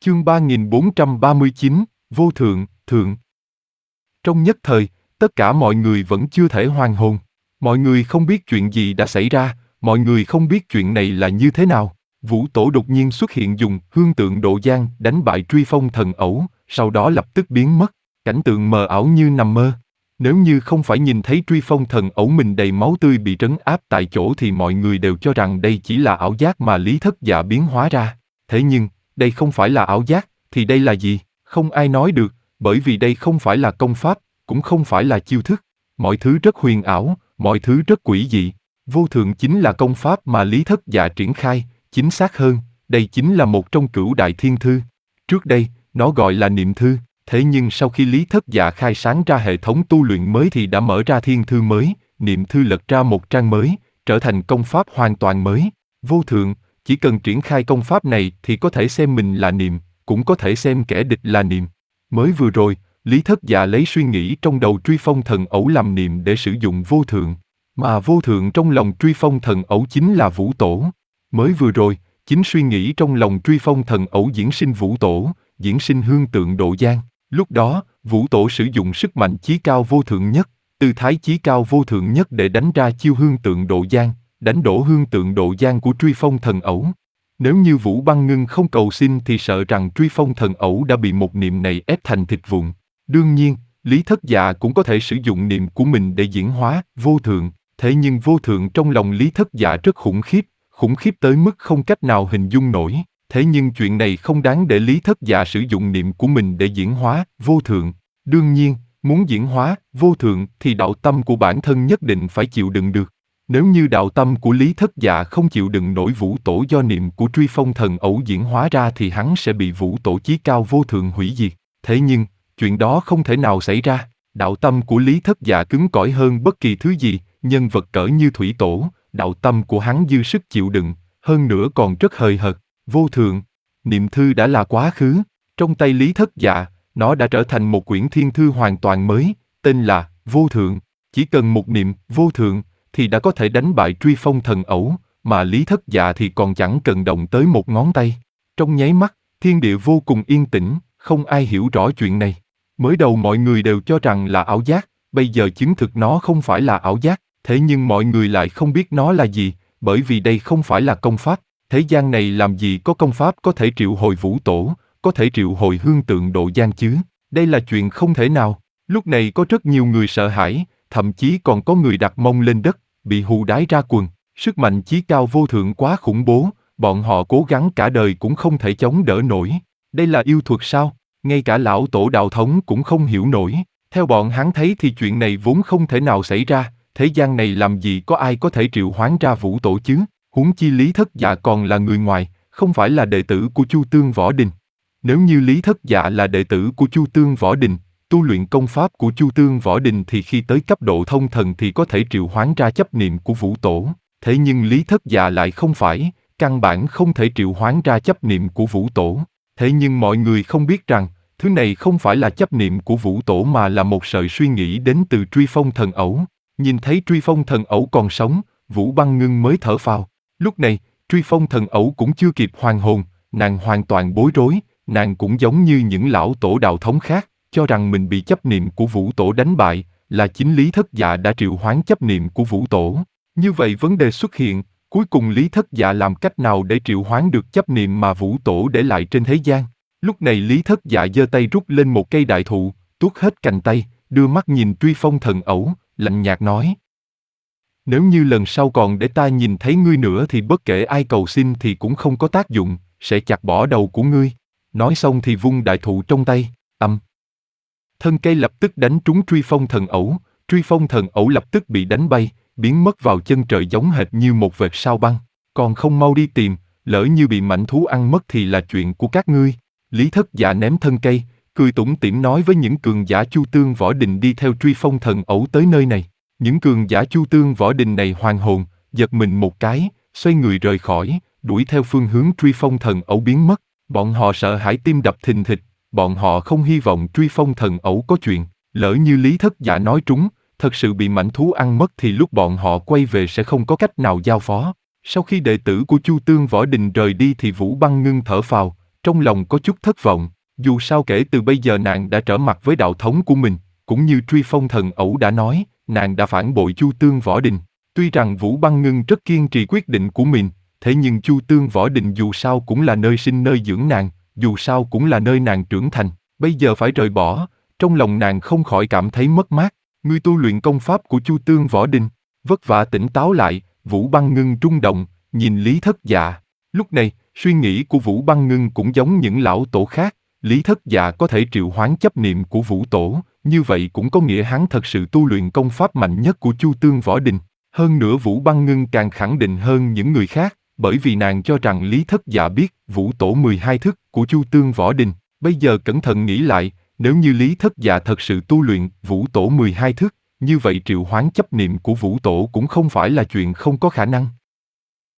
Chương 3439, Vô Thượng, Thượng. Trong nhất thời, tất cả mọi người vẫn chưa thể hoàn hồn. Mọi người không biết chuyện gì đã xảy ra, mọi người không biết chuyện này là như thế nào. Vũ Tổ đột nhiên xuất hiện dùng hương tượng độ giang đánh bại Truy Phong Thần Ẩu, sau đó lập tức biến mất. Cảnh tượng mờ ảo như nằm mơ. Nếu như không phải nhìn thấy Truy Phong Thần Ẩu mình đầy máu tươi bị trấn áp tại chỗ thì mọi người đều cho rằng đây chỉ là ảo giác mà Lý Thất Dạ biến hóa ra. Thế nhưng, đây không phải là ảo giác, thì đây là gì? Không ai nói được, bởi vì đây không phải là công pháp, cũng không phải là chiêu thức. Mọi thứ rất huyền ảo, mọi thứ rất quỷ dị. Vô Thượng chính là công pháp mà Lý Thất Dạ triển khai, chính xác hơn, đây chính là một trong cửu đại thiên thư. Trước đây, nó gọi là niệm thư, thế nhưng sau khi Lý Thất Dạ khai sáng ra hệ thống tu luyện mới thì đã mở ra thiên thư mới, niệm thư lật ra một trang mới, trở thành công pháp hoàn toàn mới. Vô Thượng, chỉ cần triển khai công pháp này thì có thể xem mình là niệm, cũng có thể xem kẻ địch là niệm. Mới vừa rồi, Lý Thất Dạ lấy suy nghĩ trong đầu Truy Phong Thần Ẩu làm niệm để sử dụng Vô Thượng, mà Vô Thượng trong lòng Truy Phong Thần Ẩu chính là Vũ Tổ. Mới vừa rồi, chính suy nghĩ trong lòng Truy Phong Thần Ẩu diễn sinh Vũ Tổ, diễn sinh hương tượng độ giang. Lúc đó, Vũ Tổ sử dụng sức mạnh chí cao vô thượng nhất, tư thái chí cao vô thượng nhất để đánh ra chiêu hương tượng độ giang, đánh đổ hương tượng độ giang của Truy Phong Thần Ẩu. Nếu như Vũ Băng Ngưng không cầu xin thì sợ rằng Truy Phong Thần Ẩu đã bị một niệm này ép thành thịt vụn. Đương nhiên, Lý Thất Dạ cũng có thể sử dụng niệm của mình để diễn hóa Vô Thượng, thế nhưng Vô Thượng trong lòng Lý Thất Dạ rất khủng khiếp tới mức không cách nào hình dung nổi. Thế nhưng chuyện này không đáng để Lý Thất Dạ sử dụng niệm của mình để diễn hóa Vô Thượng. Đương nhiên, muốn diễn hóa Vô Thượng thì đạo tâm của bản thân nhất định phải chịu đựng được. Nếu như đạo tâm của Lý Thất Dạ không chịu đựng nổi Vũ Tổ do niệm của Truy Phong Thần Ẩu diễn hóa ra thì hắn sẽ bị Vũ Tổ chí cao vô thượng hủy diệt. Thế nhưng, chuyện đó không thể nào xảy ra. Đạo tâm của Lý Thất Dạ cứng cỏi hơn bất kỳ thứ gì, nhân vật cỡ như Thủy Tổ, đạo tâm của hắn dư sức chịu đựng, hơn nữa còn rất hời hợt. Vô Thượng, niệm thư đã là quá khứ. Trong tay Lý Thất Dạ, nó đã trở thành một quyển thiên thư hoàn toàn mới, tên là Vô Thượng. Chỉ cần một niệm Vô Thượng thì đã có thể đánh bại Truy Phong Thần Ẩu, mà Lý Thất Dạ thì còn chẳng cần động tới một ngón tay. Trong nháy mắt, thiên địa vô cùng yên tĩnh, không ai hiểu rõ chuyện này. Mới đầu mọi người đều cho rằng là ảo giác, bây giờ chứng thực nó không phải là ảo giác, thế nhưng mọi người lại không biết nó là gì, bởi vì đây không phải là công pháp. Thế gian này làm gì có công pháp có thể triệu hồi Vũ Tổ, có thể triệu hồi hương tượng độ giang chứ? Đây là chuyện không thể nào. Lúc này có rất nhiều người sợ hãi, thậm chí còn có người đặt mông lên đất, bị hù đái ra quần. Sức mạnh chí cao vô thượng quá khủng bố, bọn họ cố gắng cả đời cũng không thể chống đỡ nổi. Đây là yêu thuật sao? Ngay cả lão tổ đạo thống cũng không hiểu nổi. Theo bọn hắn thấy thì chuyện này vốn không thể nào xảy ra, thế gian này làm gì có ai có thể triệu hoán ra Vũ Tổ chứ? Huống chi Lý Thất Dạ còn là người ngoài, không phải là đệ tử của Chu Tương Võ Đình. Nếu như Lý Thất Dạ là đệ tử của Chu Tương Võ Đình, tu luyện công pháp của Chu Tương Võ Đình thì khi tới cấp độ thông thần thì có thể triệu hoán ra chấp niệm của Vũ Tổ. Thế nhưng Lý Thất Dạ lại không phải, căn bản không thể triệu hoán ra chấp niệm của Vũ Tổ. Thế nhưng mọi người không biết rằng, thứ này không phải là chấp niệm của Vũ Tổ mà là một sợi suy nghĩ đến từ Truy Phong Thần Ẩu. Nhìn thấy Truy Phong Thần Ẩu còn sống, Vũ Băng Ngưng mới thở phào. Lúc này, Truy Phong Thần Ẩu cũng chưa kịp hoàn hồn, nàng hoàn toàn bối rối, nàng cũng giống như những lão tổ đạo thống khác, cho rằng mình bị chấp niệm của Vũ Tổ đánh bại, là chính Lý Thất Dạ đã triệu hoán chấp niệm của Vũ Tổ. Như vậy vấn đề xuất hiện, cuối cùng Lý Thất Dạ làm cách nào để triệu hoán được chấp niệm mà Vũ Tổ để lại trên thế gian? Lúc này Lý Thất Dạ giơ tay rút lên một cây đại thụ, tuốt hết cành tay, đưa mắt nhìn Truy Phong Thần Ẩu, lạnh nhạt nói: nếu như lần sau còn để ta nhìn thấy ngươi nữa thì bất kể ai cầu xin thì cũng không có tác dụng, sẽ chặt bỏ đầu của ngươi. Nói xong thì vung đại thụ trong tay, thân cây lập tức đánh trúng Truy Phong Thần Ẩu, Truy Phong Thần Ẩu lập tức bị đánh bay, biến mất vào chân trời giống hệt như một vệt sao băng. Còn không mau đi tìm, lỡ như bị mãnh thú ăn mất thì là chuyện của các ngươi. Lý Thất Dạ ném thân cây, cười tủm tỉm nói với những cường giả Chu Tương Võ Đình đi theo Truy Phong Thần Ẩu tới nơi này. Những cường giả Chu Tương Võ Đình này hoàn hồn, giật mình một cái, xoay người rời khỏi, đuổi theo phương hướng Truy Phong Thần Ẩu biến mất. Bọn họ sợ hãi tim đập thình thịch, bọn họ không hy vọng Truy Phong Thần Ẩu có chuyện. Lỡ như Lý Thất Dạ nói trúng, thật sự bị mãnh thú ăn mất thì lúc bọn họ quay về sẽ không có cách nào giao phó. Sau khi đệ tử của Chu Tương Võ Đình rời đi thì Vũ Băng Ngưng thở phào, trong lòng có chút thất vọng. Dù sao kể từ bây giờ nàng đã trở mặt với đạo thống của mình, cũng như Truy Phong Thần Ẩu đã nói, nàng đã phản bội Chu Tương Võ Đình. Tuy rằng Vũ Băng Ngưng rất kiên trì quyết định của mình, thế nhưng Chu Tương Võ Đình dù sao cũng là nơi sinh nơi dưỡng nàng, dù sao cũng là nơi nàng trưởng thành, bây giờ phải rời bỏ, trong lòng nàng không khỏi cảm thấy mất mát. Ngươi tu luyện công pháp của Chu Tương Võ Đình, vất vả tỉnh táo lại, Vũ Băng Ngưng rung động, nhìn Lý Thất Dạ. Lúc này, suy nghĩ của Vũ Băng Ngưng cũng giống những lão tổ khác, Lý Thất Dạ có thể triệu hoán chấp niệm của Vũ Tổ, như vậy cũng có nghĩa hắn thật sự tu luyện công pháp mạnh nhất của Chu Tương Võ Đình. Hơn nữa Vũ Băng Ngưng càng khẳng định hơn những người khác, bởi vì nàng cho rằng Lý Thất Dạ biết Vũ Tổ 12 thức của Chu Tương Võ Đình. Bây giờ cẩn thận nghĩ lại, nếu như Lý Thất Dạ thật sự tu luyện Vũ Tổ 12 thức, như vậy triệu hoán chấp niệm của Vũ Tổ cũng không phải là chuyện không có khả năng.